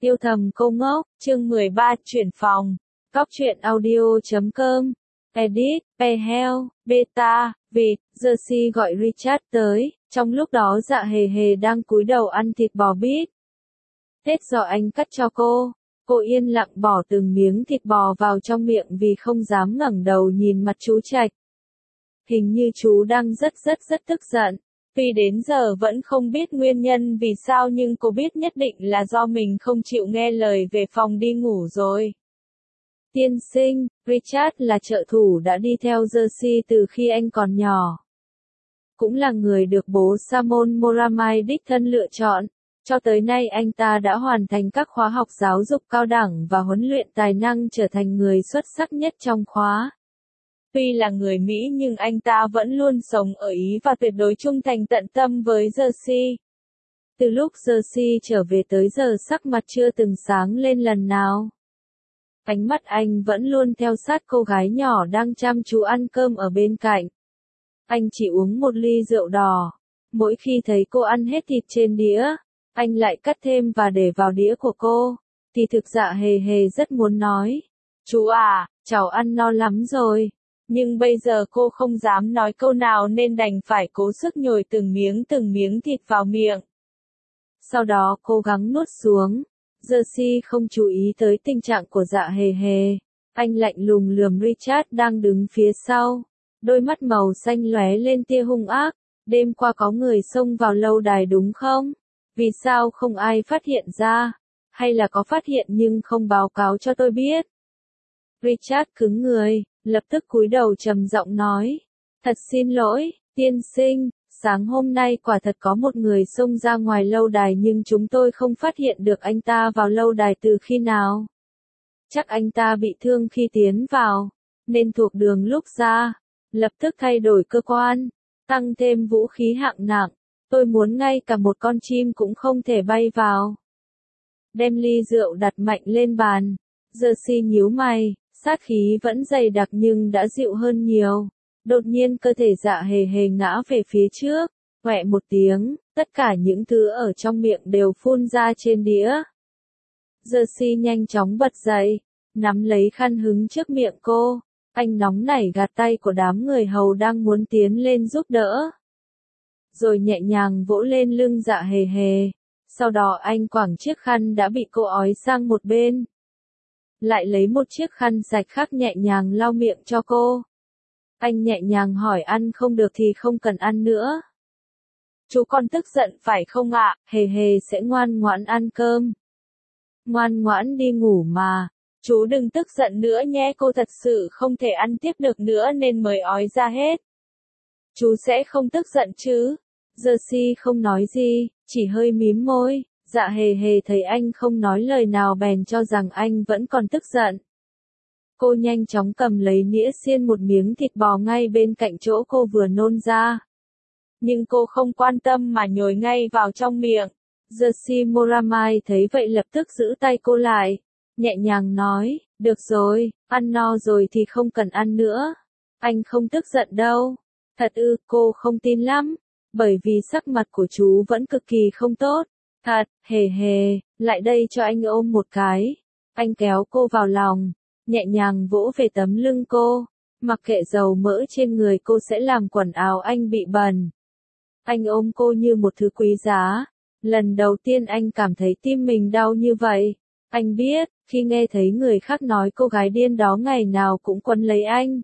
Yêu thầm cô ngốc, chương 13, chuyển phòng. Góc truyện audio.com. Edit, Behel, Beta, Vịt, Jersey gọi Richard tới, trong lúc đó Dạ Hề Hề đang cúi đầu ăn thịt bò bít tết do anh cắt cho cô. Cô yên lặng bỏ từng miếng thịt bò vào trong miệng vì không dám ngẩng đầu nhìn mặt chú Trạch. Hình như chú đang rất tức giận. Tuy đến giờ vẫn không biết nguyên nhân vì sao nhưng cô biết nhất định là do mình không chịu nghe lời về phòng đi ngủ rồi. Tiên sinh, Richard là trợ thủ đã đi theo Jersey từ khi anh còn nhỏ. Cũng là người được bố Samon Moramai đích thân lựa chọn. Cho tới nay anh ta đã hoàn thành các khóa học giáo dục cao đẳng và huấn luyện tài năng trở thành người xuất sắc nhất trong khóa. Tuy là người Mỹ nhưng anh ta vẫn luôn sống ở Ý và tuyệt đối trung thành tận tâm với Jersey. Từ lúc Jersey trở về tới giờ sắc mặt chưa từng sáng lên lần nào. Ánh mắt anh vẫn luôn theo sát cô gái nhỏ đang chăm chú ăn cơm ở bên cạnh. Anh chỉ uống một ly rượu đỏ. Mỗi khi thấy cô ăn hết thịt trên đĩa, anh lại cắt thêm và để vào đĩa của cô. Thì thực Dạ Hề Hề rất muốn nói, chú à, cháu ăn no lắm rồi. Nhưng bây giờ cô không dám nói câu nào nên đành phải cố sức nhồi từng miếng thịt vào miệng. Sau đó cố gắng nuốt xuống. Jersey không chú ý tới tình trạng của Dạ Hề Hề. Anh lạnh lùng lườm Richard đang đứng phía sau. Đôi mắt màu xanh lóe lên tia hung ác. Đêm qua có người xông vào lâu đài đúng không? Vì sao không ai phát hiện ra? Hay là có phát hiện nhưng không báo cáo cho tôi biết? Richard cứng người, lập tức cúi đầu trầm giọng nói. Thật xin lỗi, tiên sinh, sáng hôm nay quả thật có một người xông ra ngoài lâu đài nhưng chúng tôi không phát hiện được anh ta vào lâu đài từ khi nào. Chắc anh ta bị thương khi tiến vào, nên thuộc đường lúc ra, lập tức thay đổi cơ quan, tăng thêm vũ khí hạng nặng. Tôi muốn ngay cả một con chim cũng không thể bay vào. Đem ly rượu đặt mạnh lên bàn. Jersey nhíu mày, sát khí vẫn dày đặc nhưng đã dịu hơn nhiều. Đột nhiên cơ thể Dạ Hề Hề ngã về phía trước, quẹ một tiếng, tất cả những thứ ở trong miệng đều phun ra trên đĩa. Jersey nhanh chóng bật dậy, nắm lấy khăn hứng trước miệng cô. Anh nóng nảy gạt tay của đám người hầu đang muốn tiến lên giúp đỡ. Rồi nhẹ nhàng vỗ lên lưng Dạ Hề Hề. Sau đó anh quẳng chiếc khăn đã bị cô ói sang một bên. Lại lấy một chiếc khăn sạch khác nhẹ nhàng lau miệng cho cô. Anh nhẹ nhàng hỏi ăn không được thì không cần ăn nữa. Chú con tức giận phải không ạ? Hề Hề sẽ ngoan ngoãn ăn cơm. Ngoan ngoãn đi ngủ mà. Chú đừng tức giận nữa nhé, cô thật sự không thể ăn tiếp được nữa nên mới ói ra hết. Chú sẽ không tức giận chứ? Jersey không nói gì, chỉ hơi mím môi. Dạ Hề Hề thấy anh không nói lời nào bèn cho rằng anh vẫn còn tức giận. Cô nhanh chóng cầm lấy nĩa xiên một miếng thịt bò ngay bên cạnh chỗ cô vừa nôn ra. Nhưng cô không quan tâm mà nhồi ngay vào trong miệng. Jersey Moramai thấy vậy lập tức giữ tay cô lại. Nhẹ nhàng nói, được rồi, ăn no rồi thì không cần ăn nữa. Anh không tức giận đâu. Thật ư, cô không tin lắm. Bởi vì sắc mặt của chú vẫn cực kỳ không tốt. Thật, Hề Hề, lại đây cho anh ôm một cái. Anh kéo cô vào lòng, nhẹ nhàng vỗ về tấm lưng cô. Mặc kệ dầu mỡ trên người cô sẽ làm quần áo anh bị bẩn. Anh ôm cô như một thứ quý giá. Lần đầu tiên anh cảm thấy tim mình đau như vậy. Anh biết, khi nghe thấy người khác nói cô gái điên đó ngày nào cũng quấn lấy anh.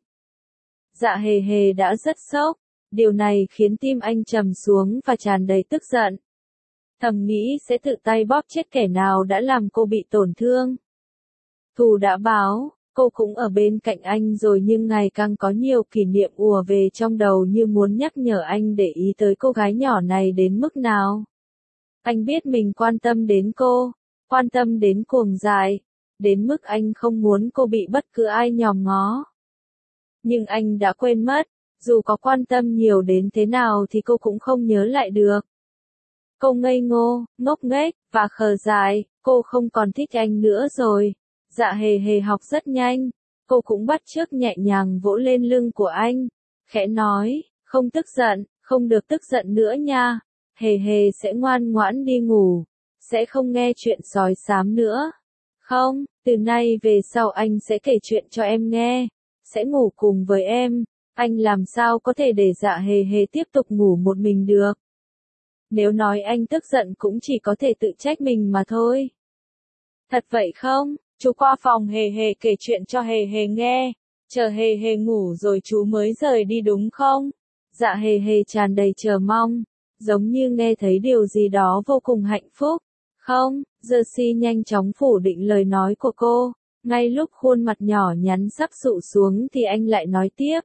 Dạ Hề Hề đã rất sốc. Điều này khiến tim anh trầm xuống và tràn đầy tức giận. Thầm nghĩ sẽ tự tay bóp chết kẻ nào đã làm cô bị tổn thương. Thù đã báo, cô cũng ở bên cạnh anh rồi nhưng ngày càng có nhiều kỷ niệm ùa về trong đầu như muốn nhắc nhở anh để ý tới cô gái nhỏ này đến mức nào. Anh biết mình quan tâm đến cô, quan tâm đến cuồng dại, đến mức anh không muốn cô bị bất cứ ai nhòm ngó. Nhưng anh đã quên mất, dù có quan tâm nhiều đến thế nào thì cô cũng không nhớ lại được. Cô ngây ngô, ngốc nghếch, và khờ dại, cô không còn thích anh nữa rồi. Dạ Hề Hề học rất nhanh, cô cũng bắt chước nhẹ nhàng vỗ lên lưng của anh, khẽ nói, không tức giận, không được tức giận nữa nha. Hề Hề sẽ ngoan ngoãn đi ngủ. sẽ không nghe chuyện sói xám nữa. Không, từ nay về sau anh sẽ kể chuyện cho em nghe, sẽ ngủ cùng với em, anh làm sao có thể để Dạ Hề Hề tiếp tục ngủ một mình được. Nếu nói anh tức giận cũng chỉ có thể tự trách mình mà thôi. Thật vậy không? Chú qua phòng Hề Hề kể chuyện cho Hề Hề nghe, chờ Hề Hề ngủ rồi chú mới rời đi đúng không? Dạ Hề Hề tràn đầy chờ mong, giống như nghe thấy điều gì đó vô cùng hạnh phúc. Không, Jersey nhanh chóng phủ định lời nói của cô, ngay lúc khuôn mặt nhỏ nhắn sắp sụ xuống thì anh lại nói tiếp.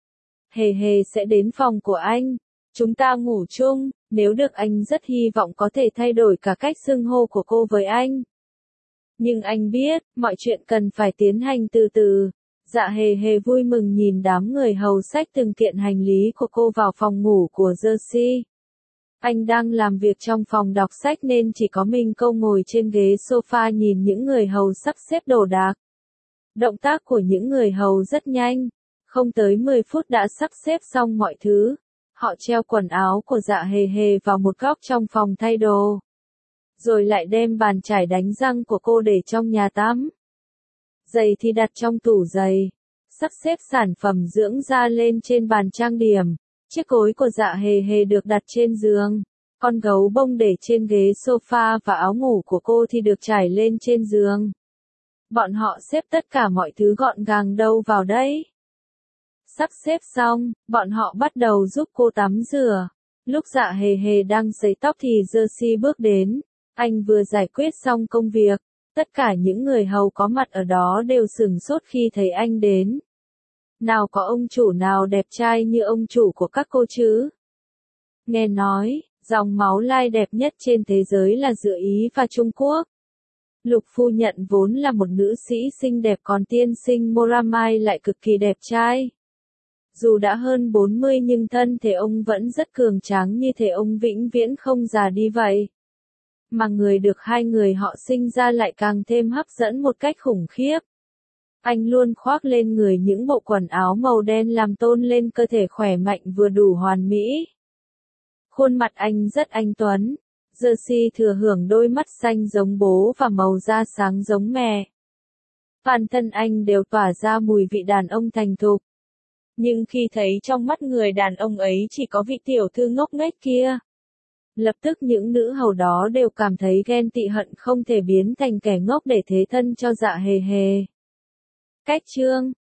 Hề Hề sẽ đến phòng của anh, chúng ta ngủ chung, nếu được anh rất hy vọng có thể thay đổi cả cách xưng hô của cô với anh. Nhưng anh biết, mọi chuyện cần phải tiến hành từ từ. Dạ Hề Hề vui mừng nhìn đám người hầu xách từng kiện hành lý của cô vào phòng ngủ của Jersey. Anh đang làm việc trong phòng đọc sách nên chỉ có mình cô ngồi trên ghế sofa nhìn những người hầu sắp xếp đồ đạc. Động tác của những người hầu rất nhanh, không tới 10 phút đã sắp xếp xong mọi thứ. Họ treo quần áo của Dạ Hề Hề vào một góc trong phòng thay đồ. Rồi lại đem bàn chải đánh răng của cô để trong nhà tắm. Giày thì đặt trong tủ giày. Sắp xếp sản phẩm dưỡng da lên trên bàn trang điểm. Chiếc gối của Dạ Hề Hề được đặt trên giường. Con gấu bông để trên ghế sofa và áo ngủ của cô thì được trải lên trên giường. Bọn họ xếp tất cả mọi thứ gọn gàng đâu vào đấy. Sắp xếp xong, bọn họ bắt đầu giúp cô tắm rửa. Lúc Dạ Hề Hề đang sấy tóc thì Jersey bước đến. Anh vừa giải quyết xong công việc. Tất cả những người hầu có mặt ở đó đều sửng sốt khi thấy anh đến. Nào có ông chủ nào đẹp trai như ông chủ của các cô chứ? Nghe nói, dòng máu lai đẹp nhất trên thế giới là giữa Ý và Trung Quốc. Lục phu nhận vốn là một nữ sĩ xinh đẹp còn tiên sinh Moramai lại cực kỳ đẹp trai. Dù đã hơn 40 nhưng thân thể ông vẫn rất cường tráng như thể ông vĩnh viễn không già đi vậy. Mà người được hai người họ sinh ra lại càng thêm hấp dẫn một cách khủng khiếp. Anh luôn khoác lên người những bộ quần áo màu đen làm tôn lên cơ thể khỏe mạnh vừa đủ hoàn mỹ. Khuôn mặt anh rất anh tuấn. Jersey thừa hưởng đôi mắt xanh giống bố và màu da sáng giống mẹ. Toàn thân anh đều tỏa ra mùi vị đàn ông thành thục. Nhưng khi thấy trong mắt người đàn ông ấy chỉ có vị tiểu thư ngốc nghếch kia, lập tức những nữ hầu đó đều cảm thấy ghen tị hận không thể biến thành kẻ ngốc để thế thân cho Dạ Hề Hề. Cách chương